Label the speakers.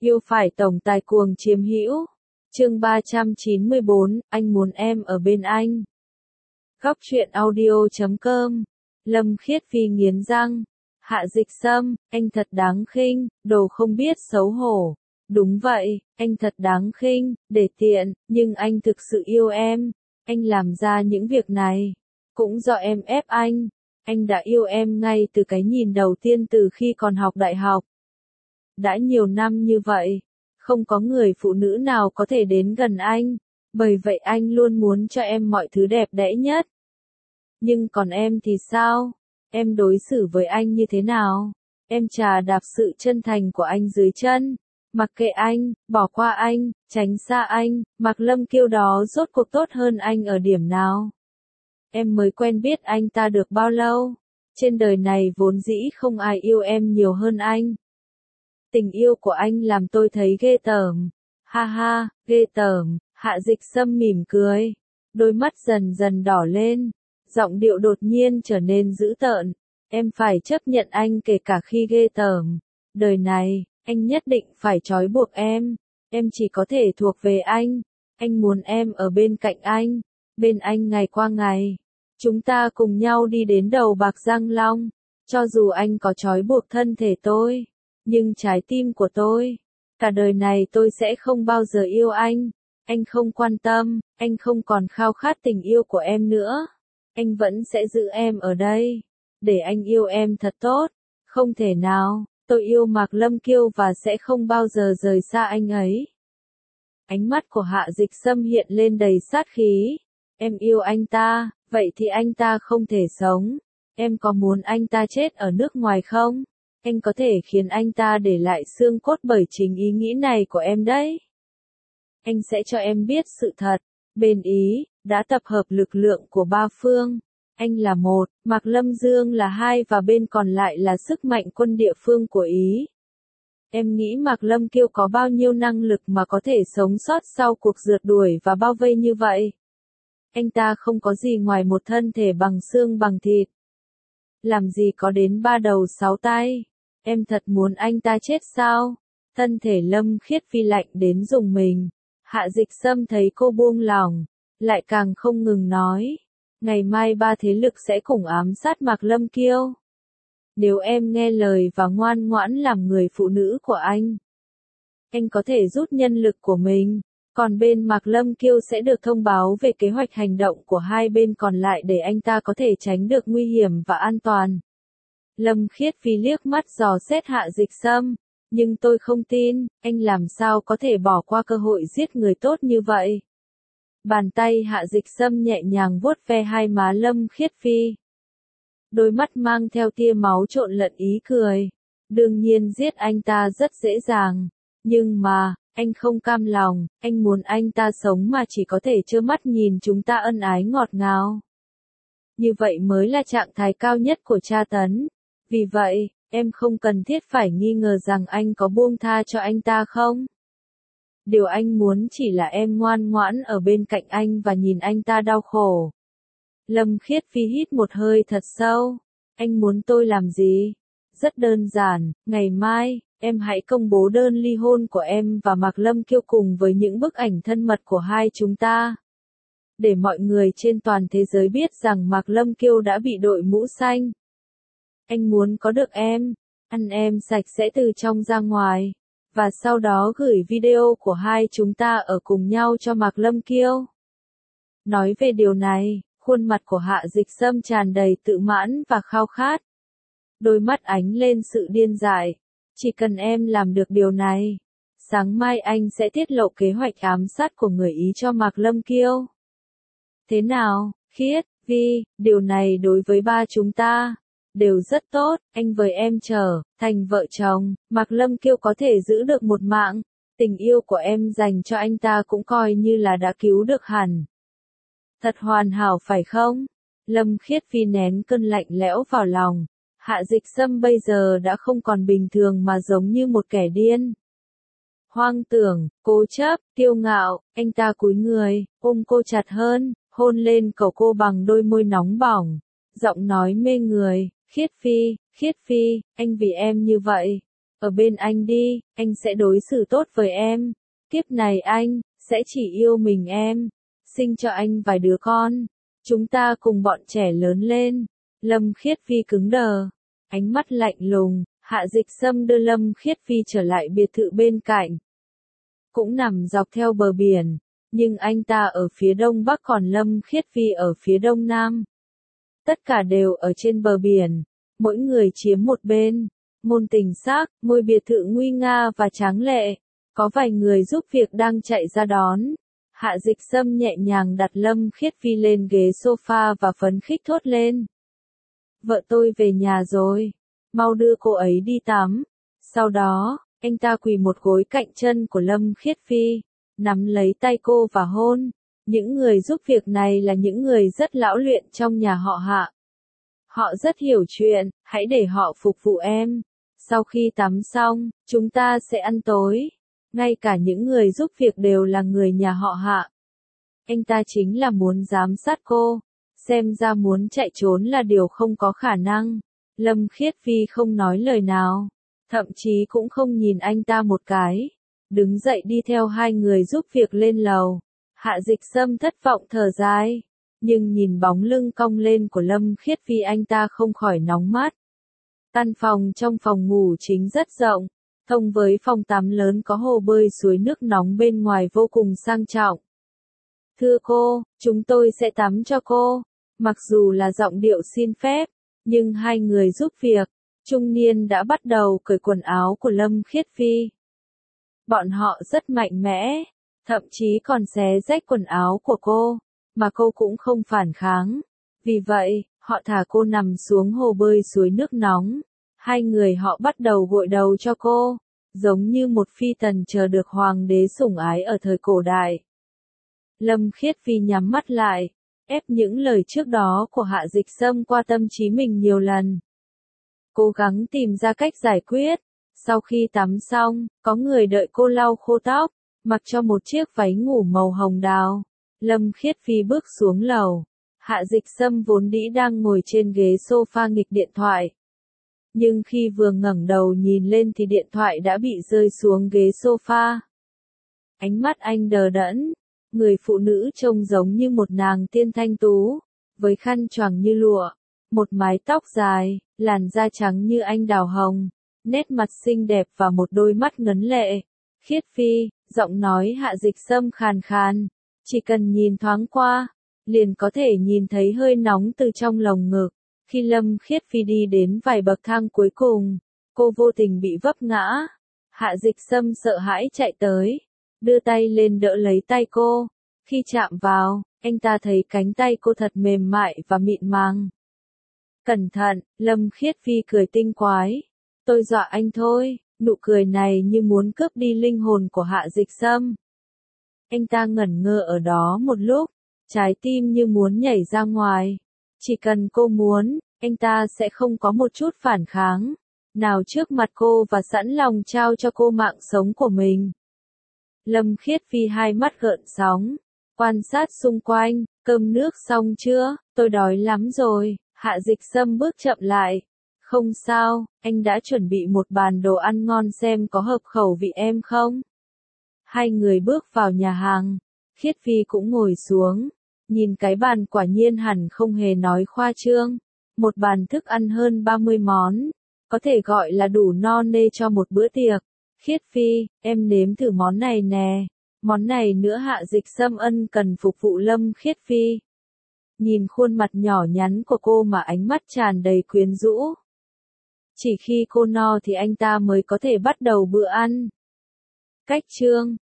Speaker 1: Yêu phải tổng tài cuồng chiếm hữu. Chương 394, anh muốn em ở bên anh. Góc truyện audio.com. Lâm Khiết Phi nghiến răng. Hạ Dịch Sâm, anh thật đáng khinh, đồ không biết xấu hổ. Đúng vậy, anh thật đáng khinh, để tiện, nhưng anh thực sự yêu em. Anh làm ra những việc này, cũng do em ép anh. Anh đã yêu em ngay từ cái nhìn đầu tiên từ khi còn học đại học. Đã nhiều năm như vậy, không có người phụ nữ nào có thể đến gần anh, bởi vậy anh luôn muốn cho em mọi thứ đẹp đẽ nhất. Nhưng còn em thì sao? Em đối xử với anh như thế nào? Em chà đạp sự chân thành của anh dưới chân, mặc kệ anh, bỏ qua anh, tránh xa anh. Mạc Lâm Kiêu đó rốt cuộc tốt hơn anh ở điểm nào? Em mới quen biết anh ta được bao lâu? Trên đời này vốn dĩ không ai yêu em nhiều hơn anh. Tình yêu của anh làm tôi thấy ghê tởm. Ha ha, ghê tởm. Hạ Dịch Sâm mỉm cười, đôi mắt dần dần đỏ lên, giọng điệu đột nhiên trở nên dữ tợn. Em phải chấp nhận anh kể cả khi ghê tởm. Đời này, anh nhất định phải trói buộc em. Em chỉ có thể thuộc về anh. Anh muốn em ở bên cạnh anh. Bên anh ngày qua ngày. Chúng ta cùng nhau đi đến đầu bạc răng long. Cho dù anh có trói buộc thân thể tôi, nhưng trái tim của tôi, cả đời này tôi sẽ không bao giờ yêu anh. Anh không quan tâm, anh không còn khao khát tình yêu của em nữa. Anh vẫn sẽ giữ em ở đây, để anh yêu em thật tốt. Không thể nào, tôi yêu Mạc Lâm Kiêu và sẽ không bao giờ rời xa anh ấy. Ánh mắt của Hạ Dịch Sâm hiện lên đầy sát khí. Em yêu anh ta, vậy thì anh ta không thể sống. Em có muốn anh ta chết ở nước ngoài không? Anh có thể khiến anh ta để lại xương cốt bởi chính ý nghĩ này của em đấy. Anh sẽ cho em biết sự thật. Bên Ý, đã tập hợp lực lượng của ba phương. Anh là một, Mạc Lâm Dương là hai và bên còn lại là sức mạnh quân địa phương của Ý. Em nghĩ Mạc Lâm Kiêu có bao nhiêu năng lực mà có thể sống sót sau cuộc rượt đuổi và bao vây như vậy? Anh ta không có gì ngoài một thân thể bằng xương bằng thịt. Làm gì có đến 3 đầu 6 tay? Em thật muốn anh ta chết sao? Thân thể Lâm Khiết Phi lạnh đến rùng mình. Hạ Dịch Sâm thấy cô buông lỏng, lại càng không ngừng nói. Ngày mai 3 thế lực sẽ cùng ám sát Mạc Lâm Kiêu. Nếu em nghe lời và ngoan ngoãn làm người phụ nữ của anh có thể rút nhân lực của mình. Còn bên Mạc Lâm Kiêu sẽ được thông báo về kế hoạch hành động của hai bên còn lại để anh ta có thể tránh được nguy hiểm và an toàn. Lâm Khiết Phi liếc mắt dò xét Hạ Dịch Sâm. Nhưng tôi không tin, anh làm sao có thể bỏ qua cơ hội giết người tốt như vậy. Bàn tay Hạ Dịch Sâm nhẹ nhàng vuốt ve hai má Lâm Khiết Phi. Đôi mắt mang theo tia máu trộn lẫn ý cười. Đương nhiên giết anh ta rất dễ dàng. Nhưng mà, anh không cam lòng, anh muốn anh ta sống mà chỉ có thể trơ mắt nhìn chúng ta ân ái ngọt ngào. Như vậy mới là trạng thái cao nhất của tra tấn. Vì vậy, em không cần thiết phải nghi ngờ rằng anh có buông tha cho anh ta không? Điều anh muốn chỉ là em ngoan ngoãn ở bên cạnh anh và nhìn anh ta đau khổ. Lâm Khiết Phi hít một hơi thật sâu. Anh muốn tôi làm gì? Rất đơn giản, ngày mai, em hãy công bố đơn ly hôn của em và Mạc Lâm Kiêu cùng với những bức ảnh thân mật của hai chúng ta. Để mọi người trên toàn thế giới biết rằng Mạc Lâm Kiêu đã bị đội mũ xanh. Anh muốn có được em, ăn em sạch sẽ từ trong ra ngoài, và sau đó gửi video của hai chúng ta ở cùng nhau cho Mạc Lâm Kiêu. Nói về điều này, khuôn mặt của Hạ Dịch Sâm tràn đầy tự mãn và khao khát. Đôi mắt ánh lên sự điên dại. Chỉ cần em làm được điều này, sáng mai anh sẽ tiết lộ kế hoạch ám sát của người Ý cho Mạc Lâm Kiêu. Thế nào, Khiết, Vi, điều này đối với ba chúng ta đều rất tốt. Anh với em trở thành vợ chồng, Mạc Lâm Kiêu có thể giữ được một mạng. Tình yêu của em dành cho anh ta cũng coi như là đã cứu được hẳn. Thật hoàn hảo phải không? Lâm Khiết Phi nén cơn lạnh lẽo vào lòng. Hạ Dịch Sâm bây giờ đã không còn bình thường mà giống như một kẻ điên. Hoang tưởng, cố chấp, kiêu ngạo, anh ta cúi người, ôm cô chặt hơn, hôn lên cổ cô bằng đôi môi nóng bỏng. Giọng nói mê người, Khiết Phi, anh vì em như vậy. ở bên anh đi, anh sẽ đối xử tốt với em. Kiếp này anh sẽ chỉ yêu mình em, sinh cho anh vài đứa con. Chúng ta cùng bọn trẻ lớn lên. Lâm Khiết Phi cứng đờ, ánh mắt lạnh lùng. Hạ Dịch Sâm đưa Lâm Khiết Phi trở lại biệt thự bên cạnh. Cũng nằm dọc theo bờ biển, nhưng anh ta ở phía đông bắc còn Lâm Khiết Phi ở phía đông nam. Tất cả đều ở trên bờ biển, mỗi người chiếm một bên. Môn tình xác, ngôi biệt thự nguy nga và tráng lệ. Có vài người giúp việc đang chạy ra đón. Hạ Dịch Sâm nhẹ nhàng đặt Lâm Khiết Phi lên ghế sofa và phấn khích thốt lên. Vợ tôi về nhà rồi, mau đưa cô ấy đi tắm. Sau đó, anh ta quỳ một gối cạnh chân của Lâm Khiết Phi, nắm lấy tay cô và hôn. Những người giúp việc này là những người rất lão luyện trong nhà họ Hạ. Họ rất hiểu chuyện, hãy để họ phục vụ em. Sau khi tắm xong, chúng ta sẽ ăn tối. Ngay cả những người giúp việc đều là người nhà họ Hạ. Anh ta chính là muốn giám sát cô. Xem ra muốn chạy trốn là điều không có khả năng. Lâm Khiết Phi không nói lời nào, thậm chí cũng không nhìn anh ta một cái. Đứng dậy đi theo hai người giúp việc lên lầu. Hạ Dịch Sâm thất vọng thở dài, nhưng nhìn bóng lưng cong lên của Lâm Khiết Phi anh ta không khỏi nóng mắt. Căn phòng trong phòng ngủ chính rất rộng, thông với phòng tắm lớn có hồ bơi suối nước nóng bên ngoài vô cùng sang trọng. Thưa cô, chúng tôi sẽ tắm cho cô. Mặc dù là giọng điệu xin phép, nhưng hai người giúp việc, trung niên đã bắt đầu cởi quần áo của Lâm Khiết Phi. Bọn họ rất mạnh mẽ, thậm chí còn xé rách quần áo của cô, mà cô cũng không phản kháng. Vì vậy, họ thả cô nằm xuống hồ bơi suối nước nóng. Hai người họ bắt đầu gội đầu cho cô, giống như một phi tần chờ được hoàng đế sủng ái ở thời cổ đại. Lâm Khiết Phi nhắm mắt lại, ép những lời trước đó của Hạ Dịch Sâm qua tâm trí mình nhiều lần. Cố gắng tìm ra cách giải quyết. Sau khi tắm xong, có người đợi cô lau khô tóc, mặc cho một chiếc váy ngủ màu hồng đào. Lâm Khiết Phi bước xuống lầu. Hạ Dịch Sâm vốn dĩ đang ngồi trên ghế sofa nghịch điện thoại. Nhưng khi vừa ngẩng đầu nhìn lên thì điện thoại đã bị rơi xuống ghế sofa. Ánh mắt anh đờ đẫn. Người phụ nữ trông giống như một nàng tiên thanh tú, với khăn choàng như lụa, một mái tóc dài, làn da trắng như anh đào hồng, nét mặt xinh đẹp và một đôi mắt ngấn lệ. Khiết Phi, giọng nói Hạ Dịch Sâm khàn khàn, chỉ cần nhìn thoáng qua, liền có thể nhìn thấy hơi nóng từ trong lồng ngực. Khi Lâm Khiết Phi đi đến vài bậc thang cuối cùng, cô vô tình bị vấp ngã. Hạ Dịch Sâm sợ hãi chạy tới, đưa tay lên đỡ lấy tay cô. Khi chạm vào, anh ta thấy cánh tay cô thật mềm mại và mịn màng. Cẩn thận, Lâm Khiết Phi cười tinh quái. Tôi dọa anh thôi, nụ cười này như muốn cướp đi linh hồn của Hạ Dịch Sâm. Anh ta ngẩn ngơ ở đó một lúc, trái tim như muốn nhảy ra ngoài. Chỉ cần cô muốn, anh ta sẽ không có một chút phản kháng nào trước mặt cô và sẵn lòng trao cho cô mạng sống của mình. Lâm Khiết Phi hai mắt gợn sóng, quan sát xung quanh. Cơm nước xong chưa? Tôi đói lắm rồi. Hạ Dịch Sâm bước chậm lại. Không sao, anh đã chuẩn bị một bàn đồ ăn ngon xem có hợp khẩu vị em không? Hai người bước vào nhà hàng. Khiết Phi cũng ngồi xuống. Nhìn cái bàn quả nhiên hẳn không hề nói khoa trương. Một bàn thức ăn hơn 30 món. Có thể gọi là đủ no nê cho một bữa tiệc. Khiết Phi, em nếm thử món này nè. Món này nữa. Hạ Dịch Sâm ân cần phục vụ Lâm Khiết Phi. Nhìn khuôn mặt nhỏ nhắn của cô mà ánh mắt tràn đầy quyến rũ. Chỉ khi cô no thì anh ta mới có thể bắt đầu bữa ăn. Cách chương